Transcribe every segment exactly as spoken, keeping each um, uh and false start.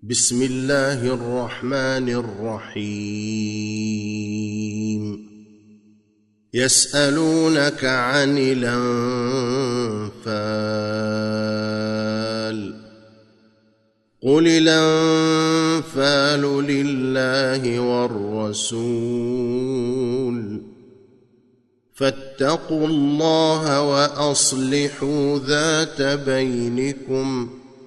بسم الله الرحمن الرحيم يسألونك عن الأنفال قل الأنفال لله والرسول فاتقوا الله وأصلحوا ذات بينكم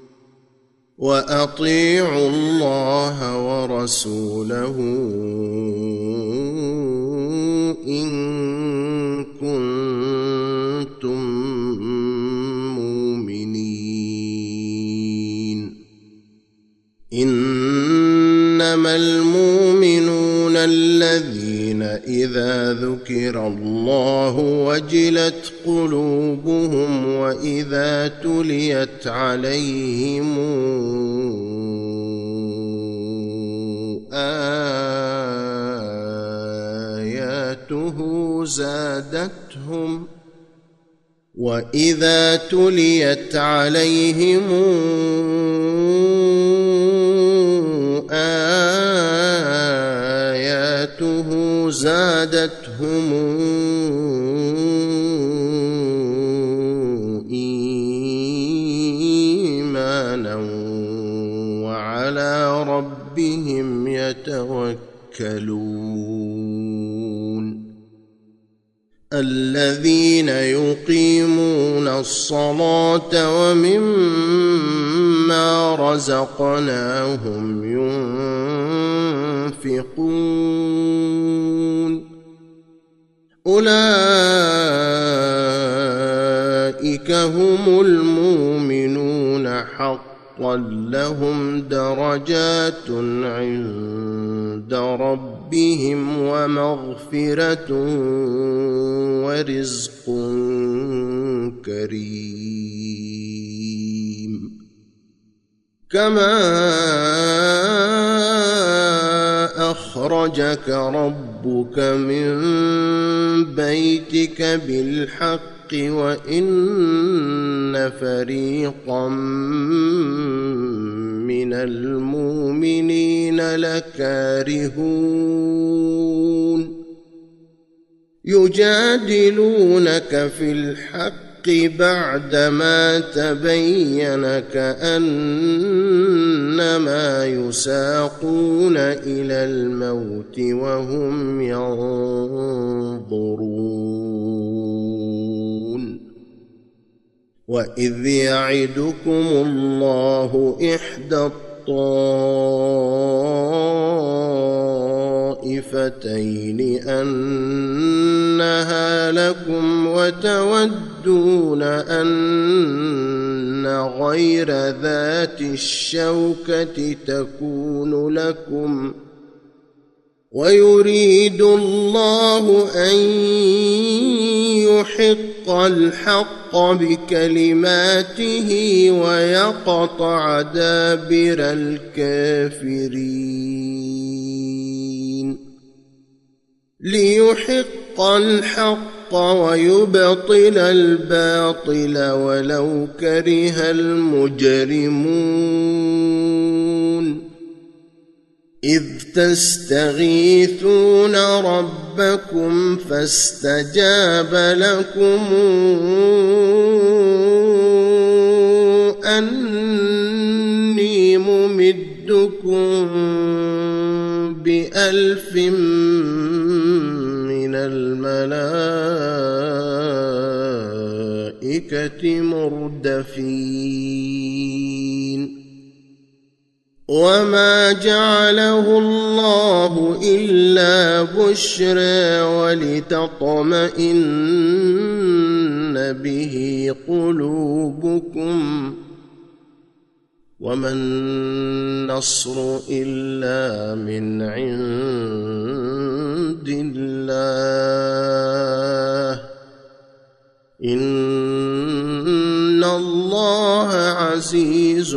وأطيعوا الله ورسوله إن كنتم مؤمنين إنما المؤمنون الذين إذا ذكر الله وجلت قلوبهم وإذا تليت عليهم آياته زادتهم وإذا تليت عليهم آياته زادتهم إيمانا وعلى ربهم يتوكلون الذين يقيمون الصلاة ومما رزقناهم ينفقون أولئك هم المؤمنون حقا لهم درجات عند ربهم ومغفرة ورزق كريم كما أخرجك ربك من بيتك بالحق وإن فريقا من المؤمنين لكارهون يجادلونك في الحق بعدما تبين كأنما يساقون إلى الموت وهم ينظرون وإذ يعدكم الله إحدى الطائفتين أنها لكم وتودون أن غير ذات الشوكة تكون لكم ويريد الله أن يحق الحق بكلماته ويقطع دابر الكافرين ليحق الحق ويبطل الباطل ولو كره المجرمون إذ تستغيثون ربكم فاستجاب لكم أني ممدكم بألف من الملائكة مردفين وما جعله الله إلا بشرى ولتطمئن به قلوبكم وما النصر إلا من عند الله إن الله عزيز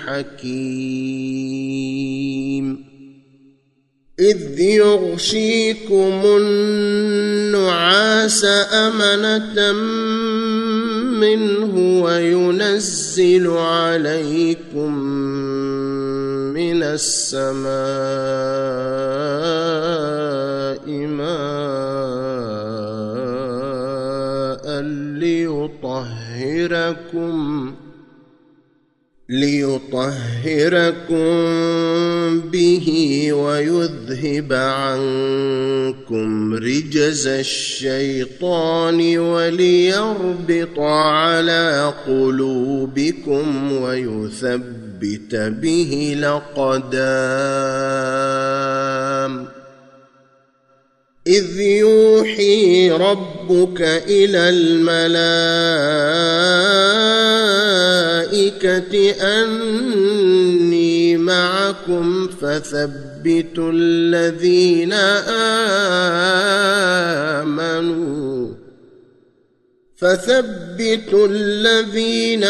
حكيم إذ يغشيكم النعاس أمنة منه وينزل عليكم من السماء ماء ليطهركم ليطهركم به ويذهب عنكم رجز الشيطان وليربط على قلوبكم ويثبت به الأقدام. إذ يوحي ربك إلى الملائكة أني معكم فثبتوا الذين آمنوا فثبتوا الذين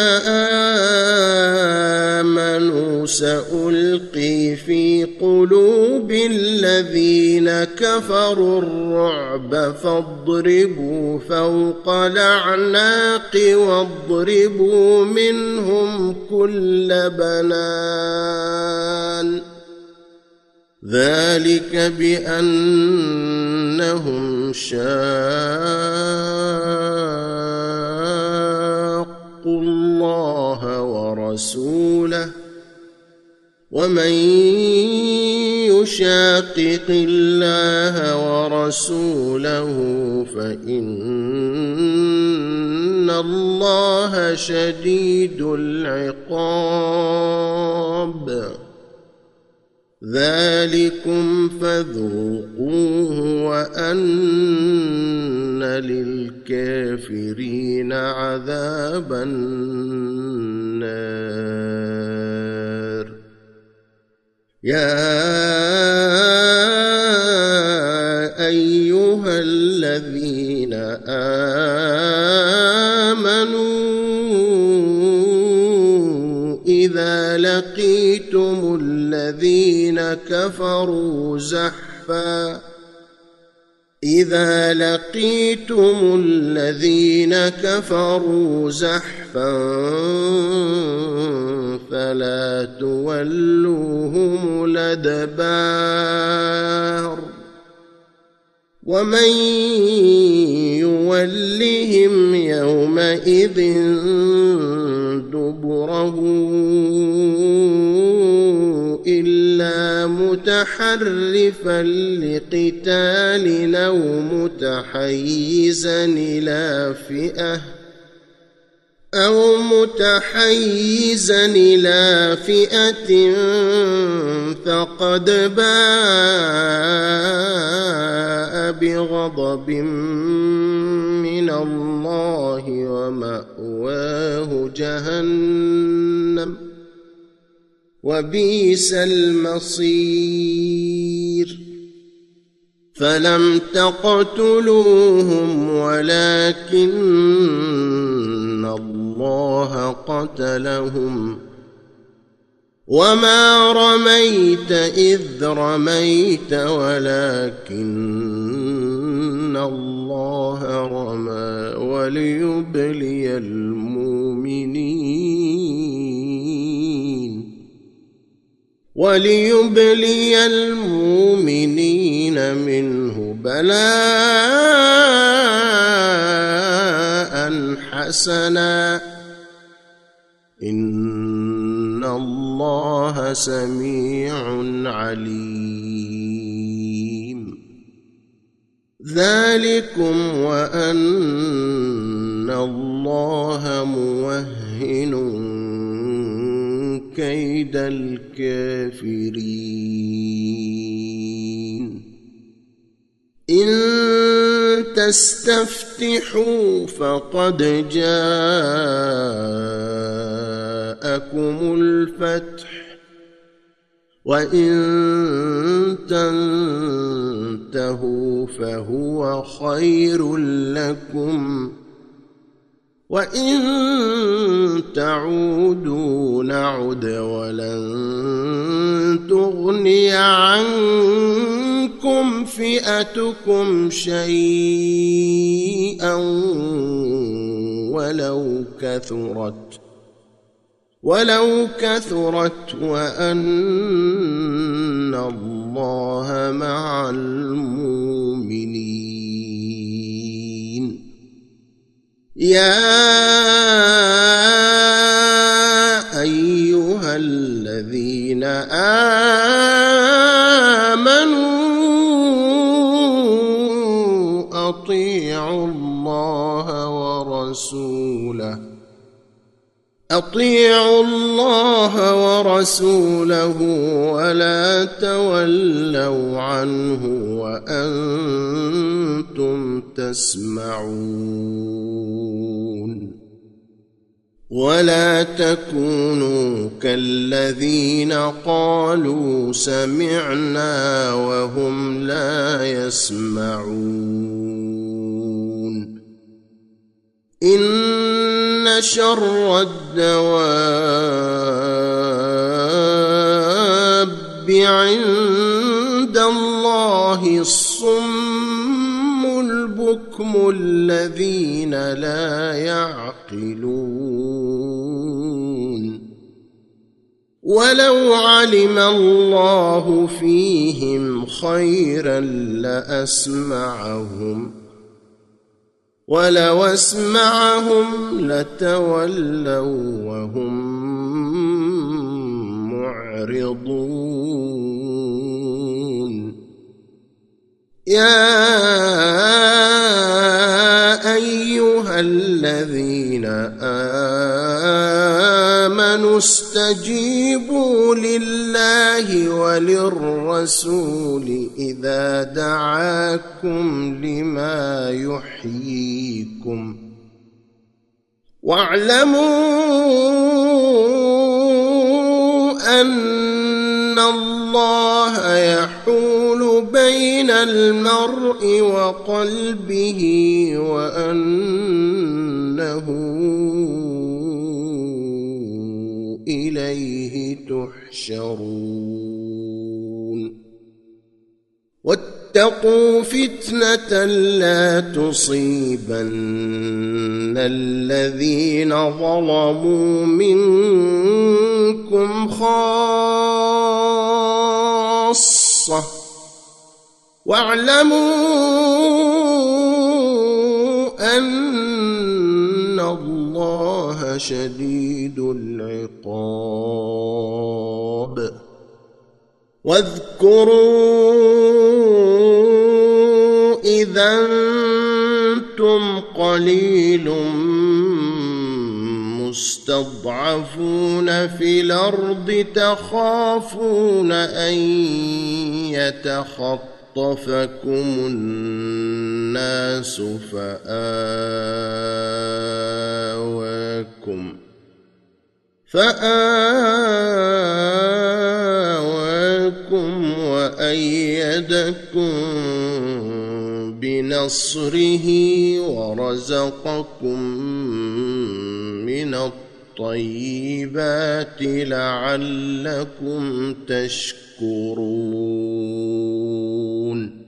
آمنوا سألقي في قلوب الذين كفروا الرعب فاضربوا فوق الأعناق واضربوا منهم كل بنان. ذلك بأنهم شاقوا الله ورسوله ومن يشاقق الله ورسوله فإن الله شديد العقاب. ذلكم فذوقوه وأن للكافرين عذاب النار. يا أيها الذين آمنوا إذا لقيتم الذين كفروا زحفا إذا لقيتم الذين كفروا زحفا فلا تولوهم الأدبار ومن يولهم يومئذ دبره إلا متحرفا لقتال أو متحيزا إلى فئة أو متحيزا إلى فئة فقد باء بغضب من الله ومأواه جهنم وبئس المصير. فلم تقتلوهم ولكن الله قتلهم وما رميت إذ رميت ولكن الله رمى وليبلي المؤمنين وليبلي المؤمنين منه بلاء حسنا إن الله سميع عليم. ذلكم وأن الله موهن كيد الكافرين. إن تستفتحوا فقد جاءكم الفتح وإن تنتهوا فهو خير لكم وإن تعودوا نعد ولن تغني عنكم فئتكم شيئا ولو كثرت ولو كثرت وأن الله مع المؤمنين. يا أيها الذين آمنوا أطيعوا الله ورسوله أطيعوا الله ورسوله ولا تولوا عنه وأنتم تسمعون. ولا تكونوا كالذين قالوا سمعنا وهم لا يسمعون. إن شر الدواب عند الله الصم البكم الذين لا يعقلون. ولو علم الله فيهم خيرا لأسمعهم ولو اسمعهم لتولوا وهم معرضون. يا أيها الذين آمنوا استجيبوا لله وللرسول إذا دعاكم لما يحييكم واعلموا أن الله يحول بين المرء وقلبه وأنه إليه تحشرون. واتقوا فتنة لا تصيبن الذين ظلموا منكم خاصة واعلموا أن الله شديد العقاب. واذكروا إذا أنتم قليل مستضعفون في الأرض تخافون أن يتخطفكم الناس فآواكم فآواكم وأيدكم بنصره ورزقكم من الطيبات لعلكم تشكرون.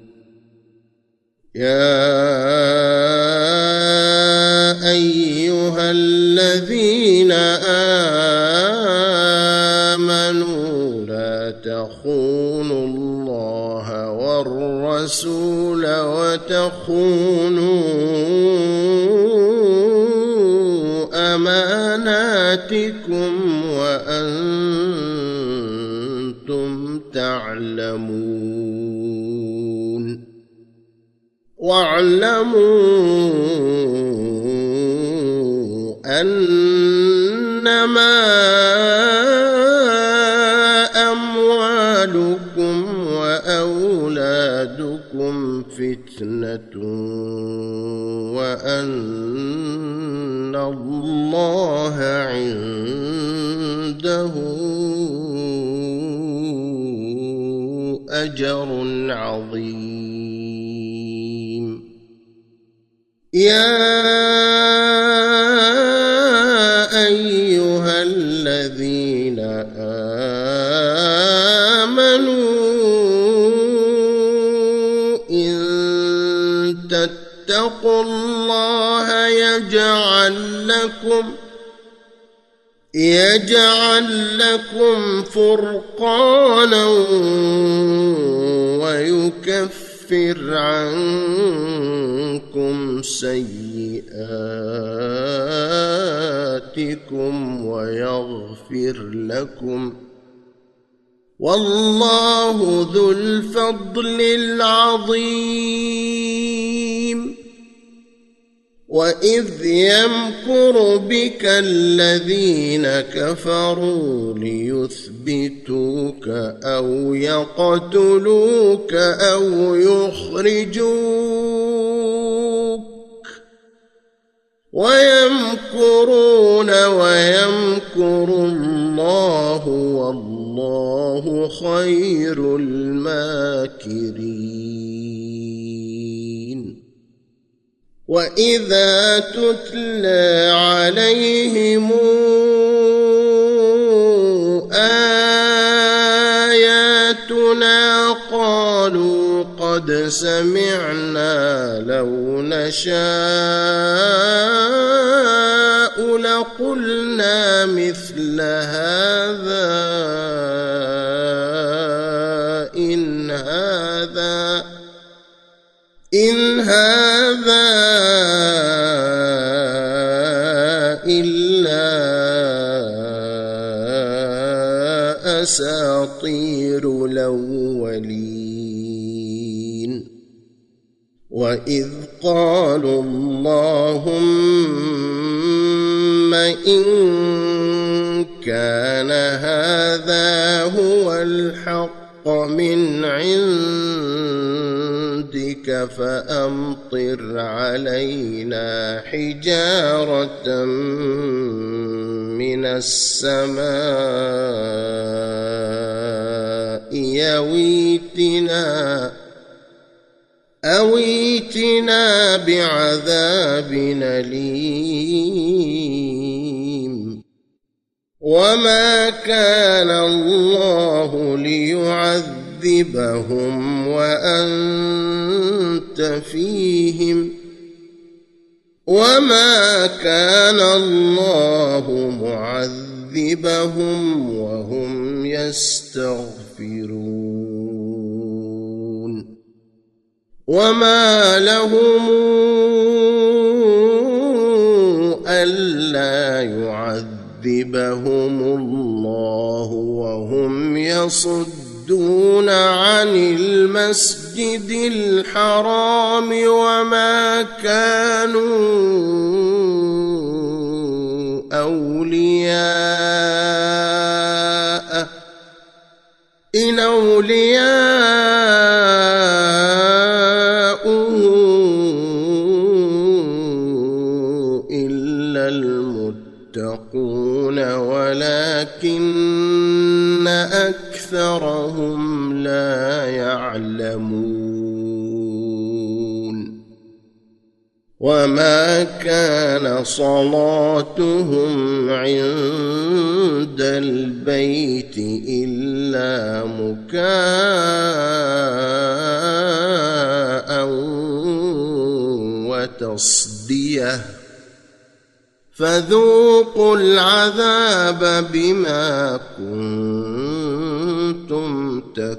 يا أيها الذين آمنوا لا تخونوا الله والرسول وتخونوا أماناتكم وأنتم تعلمون. واعلموا أنما أموالكم وأولادكم فتنة وأن الله عنده أجر عظيم. يا أيها الذين آمنوا إن تتقوا الله يجعل لكم يجعل لكم فرقانا ويكفر عنكم سيئاتكم ويغفر لكم، والله ذو الفضل العظيم. وإذ يمكر بك الذين كفروا ليثبتوك أو يقتلوك أو يخرجوك، ويمكرون ويمكر الله والله خير الماكرين. وإذا تتلى عليهم آياتنا قالوا قد سمعنا لو نشاء لقلنا مثل هذا إن هذا إن هذا إلا أساطير الأولين. وإذ قالوا اللهم إن كان هذا هو الحق من عندك فأمطر علينا حجارة من السماء يويتنا أو ائتنا بعذاب أليم. وما كان الله ليعذبهم وأنت فيهم، وما كان الله معذبهم وهم يستغفرون. وما لهم ألا يعذبهم الله وهم يصدون عن المسجد الحرام وما كانوا أولياءه إن أولياؤه إلا المتقون ولكن أكثرهم لا يعلمون. وما كان صلاتهم عند البيت إلا مكاء وتصدية فذوقوا العذاب بما كنتم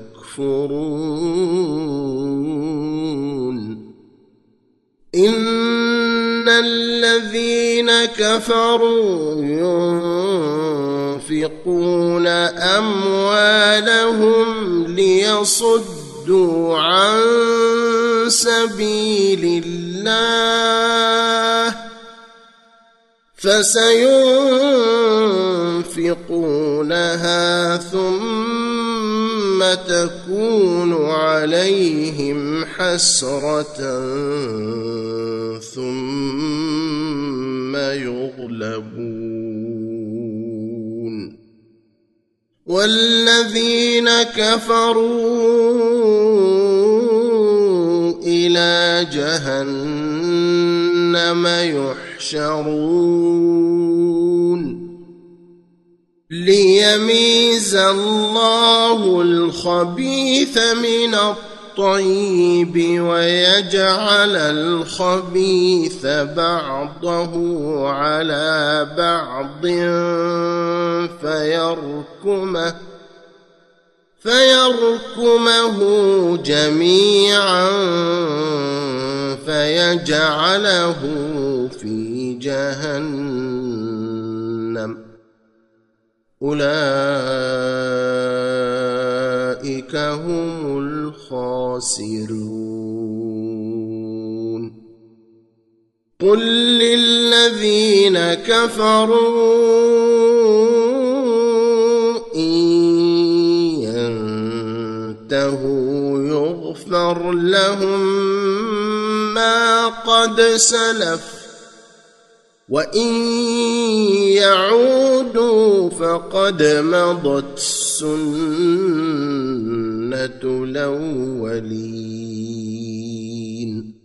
تكفرون. إن الذين كفروا ينفقون أموالهم ليصدوا عن سبيل الله فسينفقونها ثم تكون عليهم حسرة ثم يغلبون. والذين كفروا إلى جهنم يحشرون ليميز الله الخبيث من الطيب ويجعل الخبيث بعضه على بعض فيركمه فيركمه جميعا فيجعله في جهنم أولئك هم الخاسرون قل للذين كفروا إن ينتهوا يغفر لهم ما قد سلف وإن يعودوا فقد مضت سنة الأولين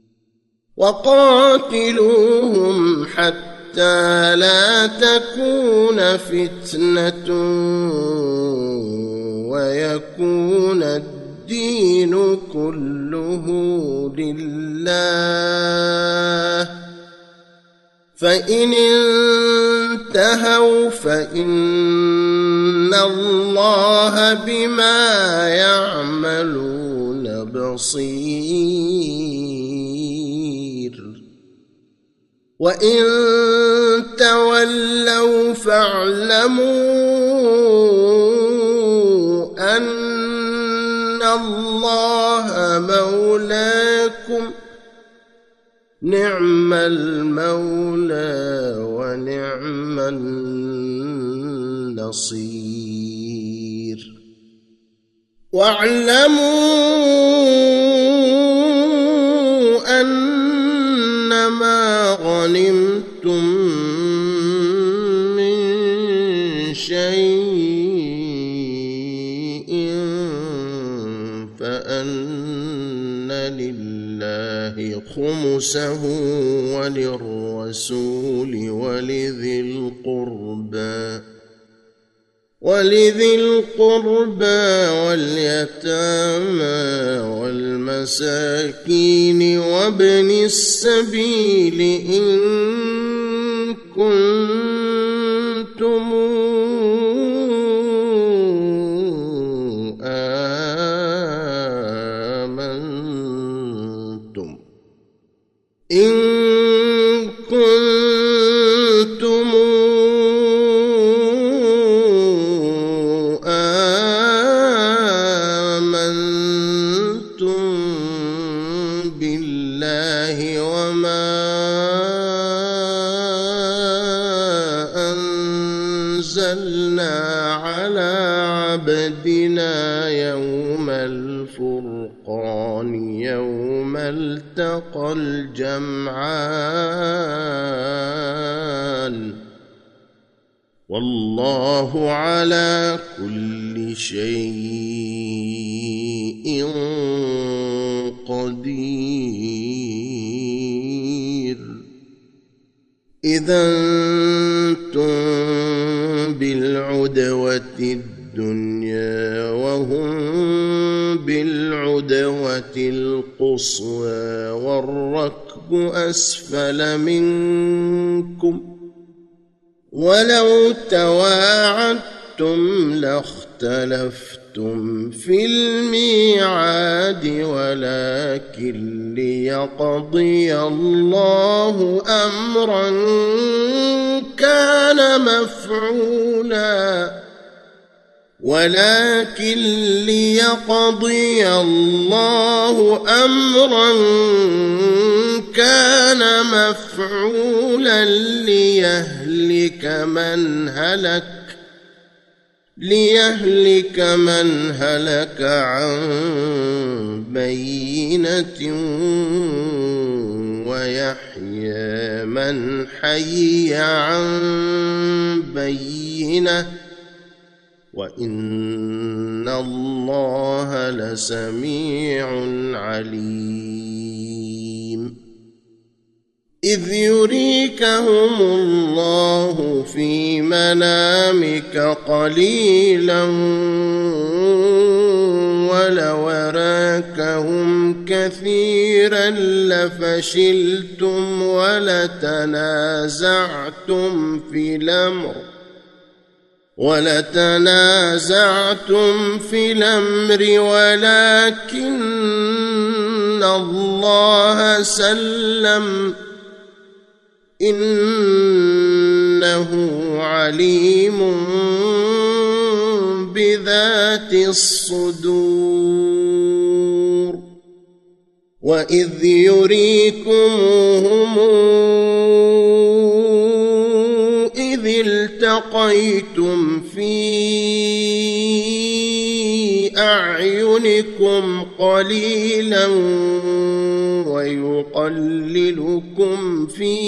وقاتلوهم حتى لا تكون فتنة ويكون الدين كله لله فإن انتهوا فإن الله بما يعملون بصير وإن تولوا فاعلموا أن الله مولاكم نعم المولى ونعم النصير واعلموا أنما غنمتم من شيء فأن لله خمسه وللرسول ولذي القربى ولذي القربى واليتامى والمساكين وابن السبيل إن كنتم آمنتم إن كنتم آمنتم بالله وما أنزلنا على عبدنا يوم الفرقان يوم التقى الجمعان والله على كل شيء قدير إذا أنتم بالعدوة الدنيا وهم بالعدوة القصوى والركب أسفل منكم ولو تواعدتم لاختلفتم في الميعاد ولكن ليقضي الله أمرا كان مفعولا ولكن ليقضي الله أمرا كان مفعولا ليهلك من هلك ليهلك من هلك عن بينة ويحيى من حي عن بينة وإن الله لسميع عليم إذ يريكهم الله في منامك قليلا ولو أراكهم كثيرا لفشلتم ولتنازعتم في الأمر ولتنازعتم في الأمر ولكن الله سلم إنه عليم بذات الصدور وإذ يريكمهم إذ التقيتم في أعينكم قليلا ويقللكم في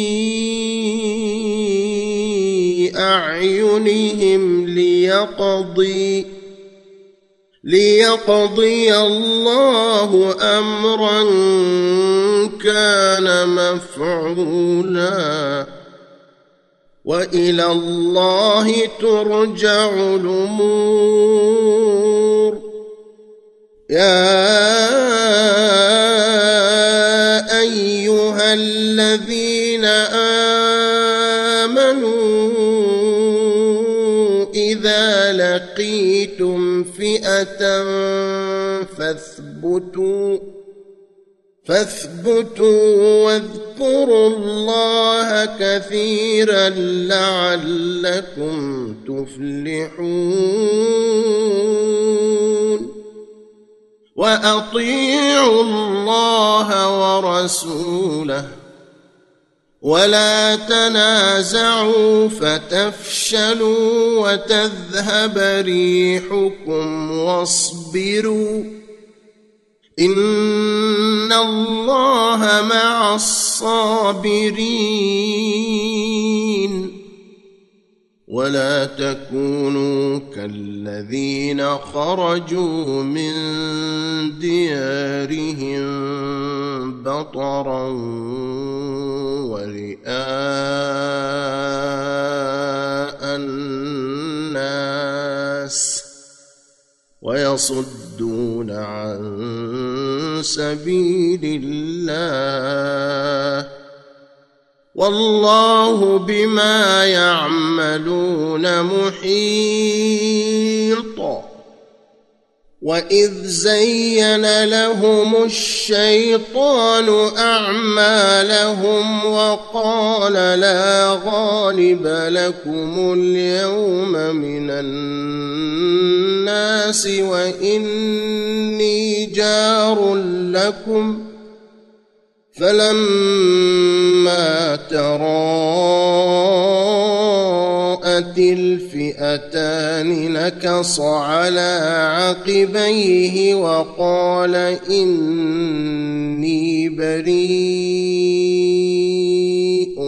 أعينهم ليقضي ليقضي الله أمرا كان مفعولا وإلى الله ترجع الأمور يا أيها الذين آمنوا إذا لقيتم فئة فاثبتوا فاثبتوا واذكروا الله كثيرا لعلكم تفلحون وأطيعوا الله ورسوله ولا تنازعوا فتفشلوا وتذهب ريحكم واصبروا إن الله مع الصابرين ولا تكونوا كالذين خرجوا من ديارهم بطرا ورئاء الناس ويصدون عن سبيل الله والله بما يعملون محيط وإذ زين لهم الشيطان أعمالهم وقال لا غالب لكم اليوم من الناس وإني جار لكم فلما تراءت الفئتان نكص على عقبيه وقال إني بريء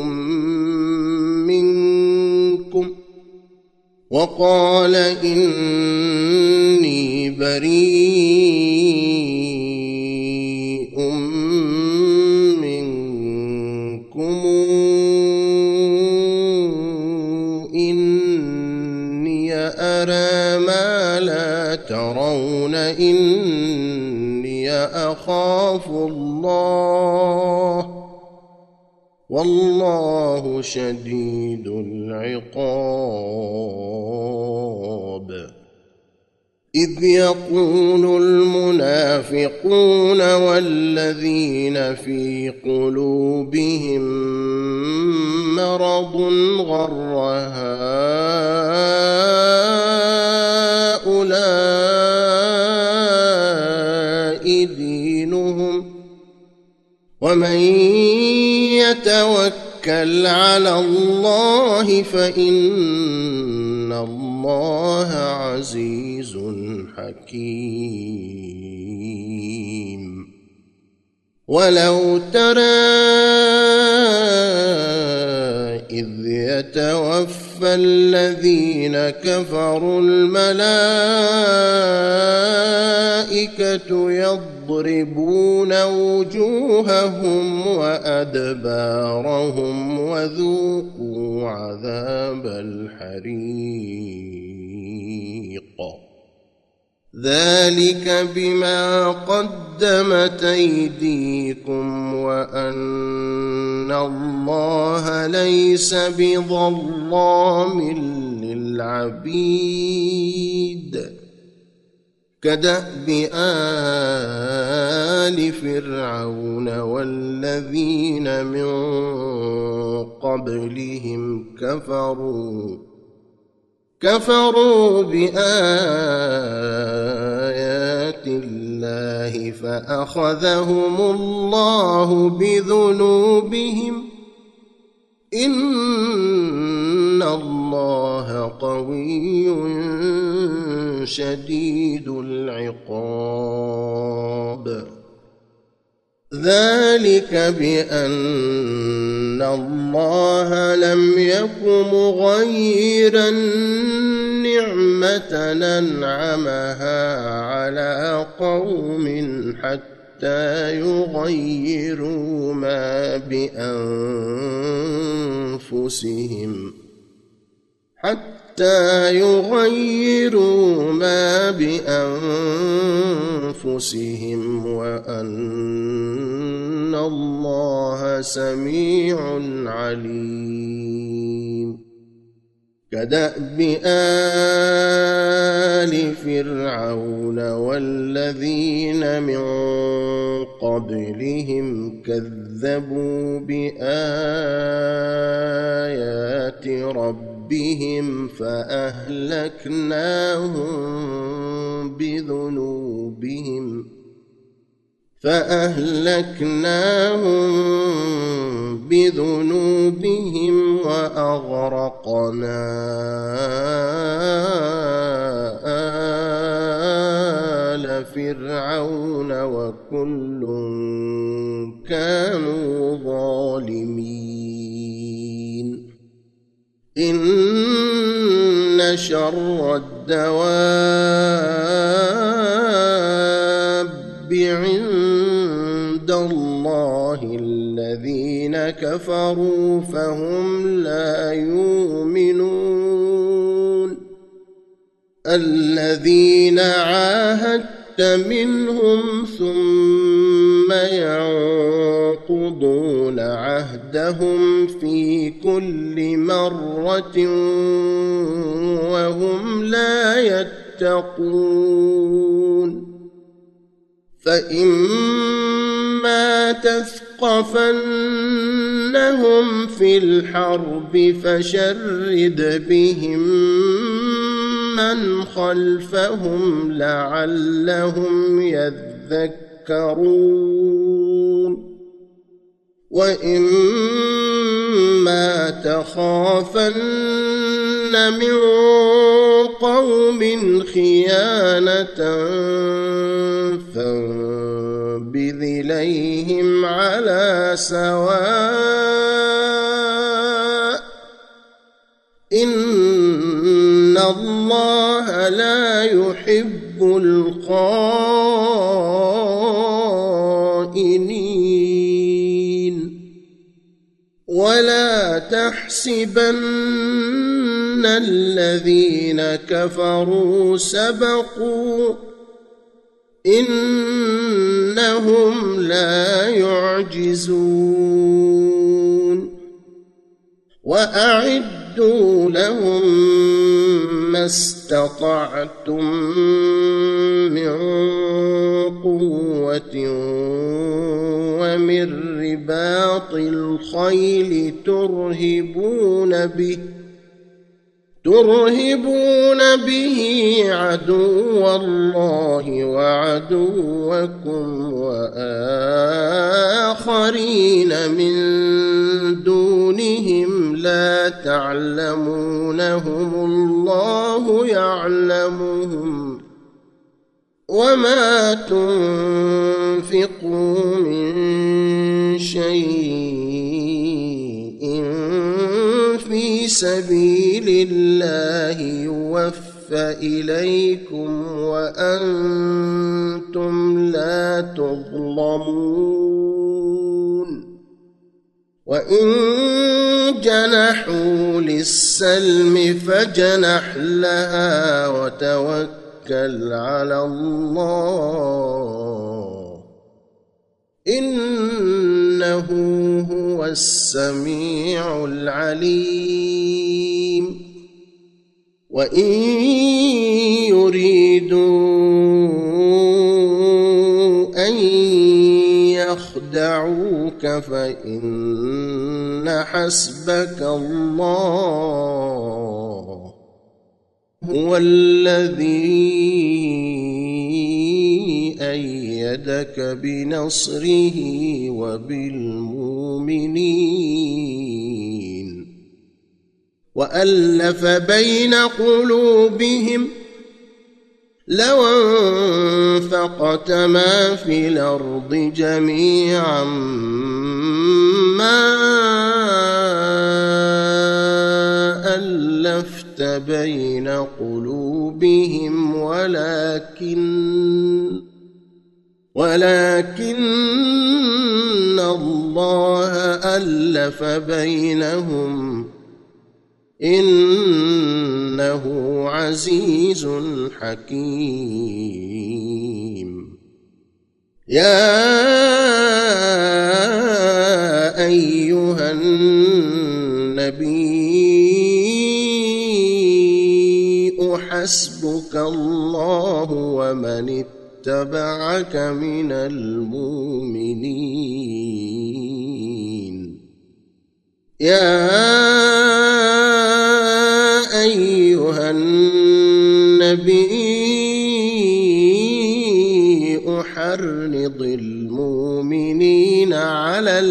منكم وقال إني بريء منكم إني أرى ما لا ترون إني أخاف الله والله شديد العقاب إذ يقول المنافقون والذين في قلوبهم مرض غر هؤلاء دينهم ومن يتوكل على الله فإن الله عزيز حكيم ولو ترى إذ يتوفى الذين كفروا الملائكة يضربون وجوههم وأدبارهم وذوقوا عذاب الحريق ذلك بما قدمت أيديكم وأن الله ليس بظلام العبيد كدأب آل فرعون والذين من قبلهم كفروا كفروا بآيات الله فأخذهم الله بذنوبهم إن الله قوي شديد العقاب ذلك بأن الله لم يك مغيرا نعمة أنعمها على قوم حتى يغيروا ما بأنفسهم حتى يغيروا ما بأنفسهم وأن الله سميع عليم كدأب آل فرعون والذين من قبلهم كذبوا بآيات ربهم فأهلكناهم بذنوبهم فأهلكناهم بذنوبهم وأغرقنا آل فرعون وكل كانوا ظالمين إن شر الدواب عند الله الذين كفروا فهم لا يؤمنون الذين عاهدت منهم ثم ينقضون عهدهم في كل مرة وهم لا يتقون فإما تثقفنهم في الحرب فشرد بهم من خلفهم لعلهم يذكرون وإما تخافن من قوم خيانة فانبذ إليهم على سواء إن الله لا يحب الخائنين ولا تحسبن الذين كفروا سبقوا إنهم لا يعجزون وأعدوا لهم ما استطعتم من قوة ومن رباط الخيل ترهبون به ترهبون به عدو الله وعدوكم وآخرين من دونهم لا تعلمونهم الله يعلمهم وما تنفقوا من شيء في سبيل الله يوفى إليكم وأنتم لا تظلمون وإن جنحوا للسلم فجنح لها وتوكل على الله إنه هو السميع العليم وإن يريدوا أن يخدعوك فإن حسبك الله هو الذي أيدك بنصره وبالمؤمنين وألف بين قلوبهم لو أنفقت ما في الأرض جميعا ما ألفت بين قلوبهم ولكن ولكن الله ألف بينهم إنه عزيز حكيم. يا أيها النبي حسبك الله ومن اتبعك من المؤمنين. يا أيها النبي حرض المؤمنين على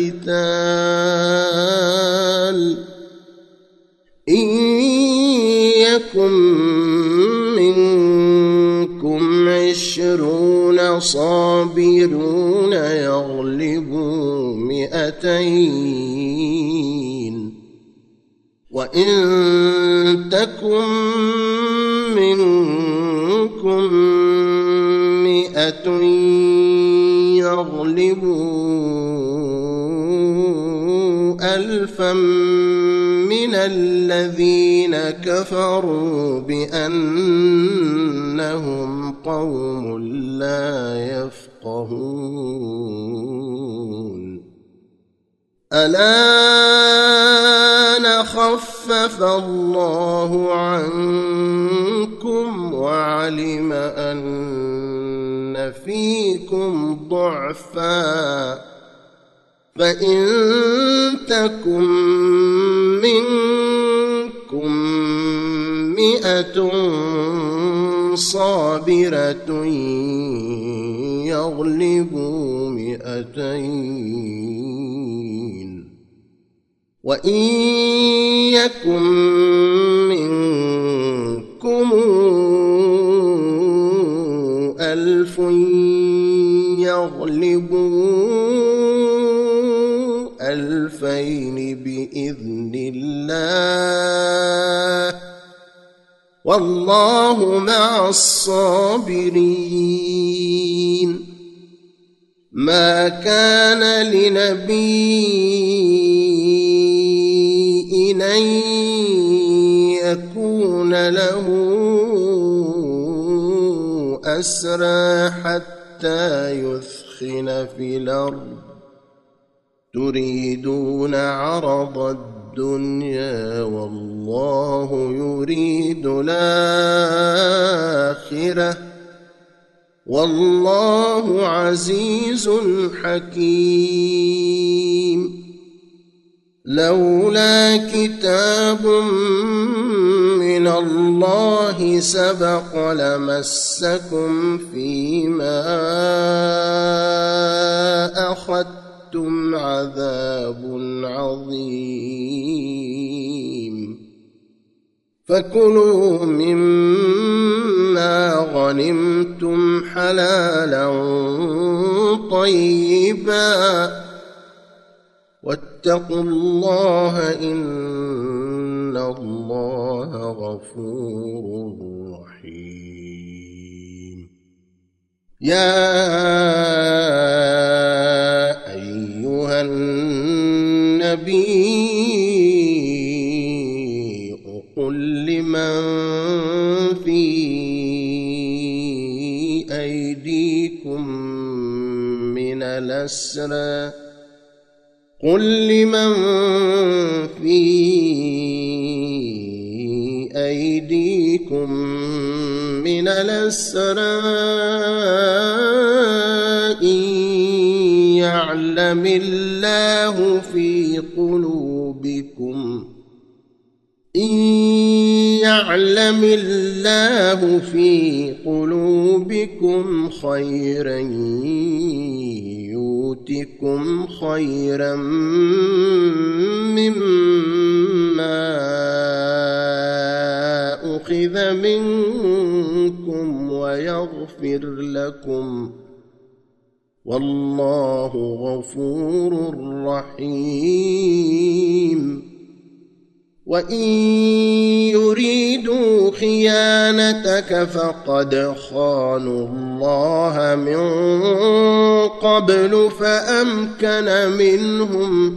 القتال إن يكن منكم عشرون صابرون يغلبوا مئتين وإن تكن منكم مئة يغلبوا ألفا من الذين كفروا بأنهم قوم لا يفقهون. الآن خفف الله عنكم وعلم أن فيكم ضعفا فإن تكن منكم مئة صابرة يغلبوا مئتين وإن يكن منكم ألف يغلبوا ألفين بإذن الله والله مع الصابرين. ما كان لنبي أن يكون له أسرى حتى يثخن في الأرض تريدون عرض الدنيا والله يريد الآخرة والله عزيز حكيم. لولا كتاب من الله سبق لمسكم فيما أخذتم عذاب عظيم فكلوا مما غنمتم حلالا طيبا واتقوا الله إن الله غفور رحيم. يا أيها النبي قل لمن في أيديكم من الأسرى قل لمن في أيديكم الأسرى إن يعلم الله في قلوبكم إن يعلم الله في قلوبكم خيرا يؤتكم خيرا مما أخذ منكم ويغفر لكم والله غفور رحيم وإن يريدوا خيانتك فقد خانوا الله من قبل فأمكن منهم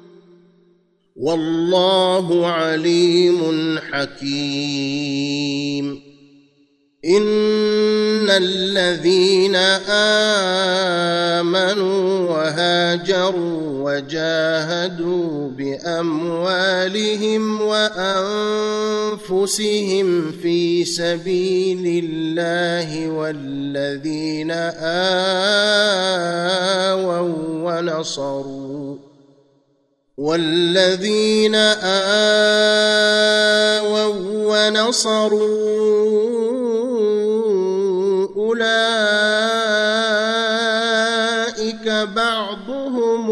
والله عليم حكيم إن الذين آمنوا وهاجروا وجاهدوا بأموالهم وأنفسهم في سبيل الله والذين آووا ونصروا والذين آووا ونصروا أولئك بعضهم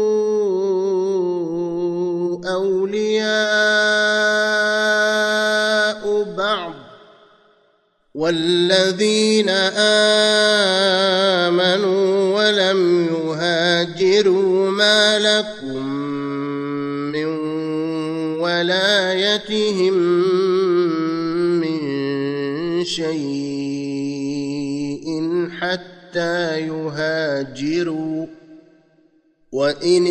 أولياء بعض والذين آمنوا ولم يهاجروا ما لكم من ولايتهم من شيء حتى يهاجروا وإن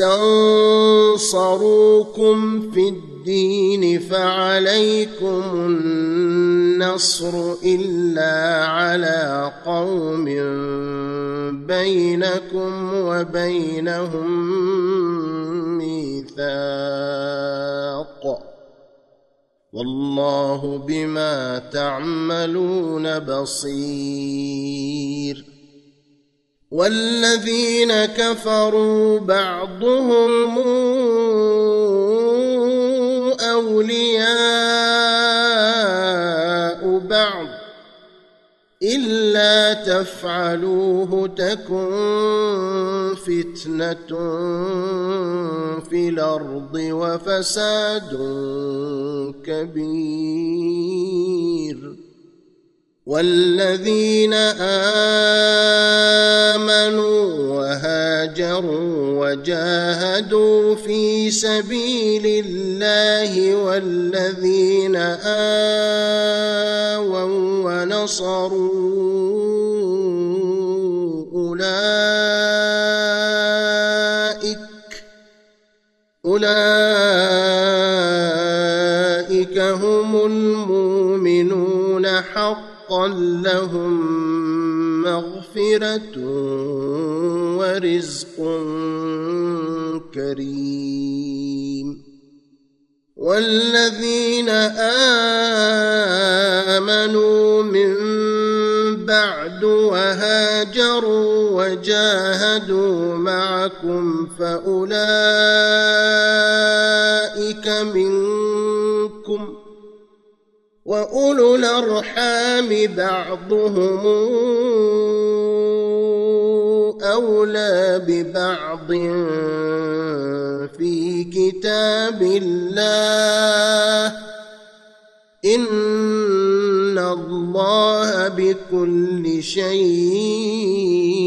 استنصروكم في الدين فعليكم النصر إلا على قوم بينكم وبينهم ميثاق والله بما تعملون بصير والذين كفروا بعضهم أولياء بعض إلا تفعلوه تكن فتنة في الأرض وفساد كبير والذين آمنوا وهاجروا وجاهدوا في سبيل الله والذين آووا ونصروا أولئك أولئك هم المؤمنون حقا لهم مغفرة ورزق كريم والذين آمنوا من بعد وهاجروا وجاهدوا معكم فأولئك منكم وأولو الأرحام بعضهم أولى ببعض في كتاب الله إن الله بكل شيء